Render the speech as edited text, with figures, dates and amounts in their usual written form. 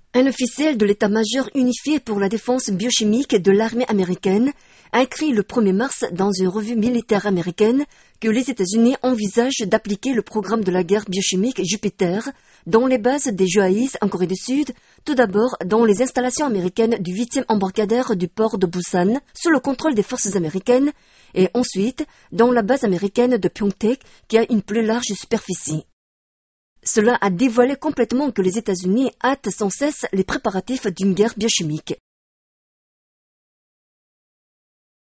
Un officiel de l'état-major unifié pour la défense biochimique de l'armée américaine a écrit le 1er mars dans une revue militaire américaine que les États-Unis envisagent d'appliquer le programme de la guerre biochimique Jupiter dans les bases des UAIs en Corée du Sud, tout d'abord dans les installations américaines du 8e embarcadère du port de Busan, sous le contrôle des forces américaines, et ensuite dans la base américaine de Pyeongtaek qui a une plus large superficie. Cela a dévoilé complètement que les États-Unis hâtent sans cesse les préparatifs d'une guerre biochimique.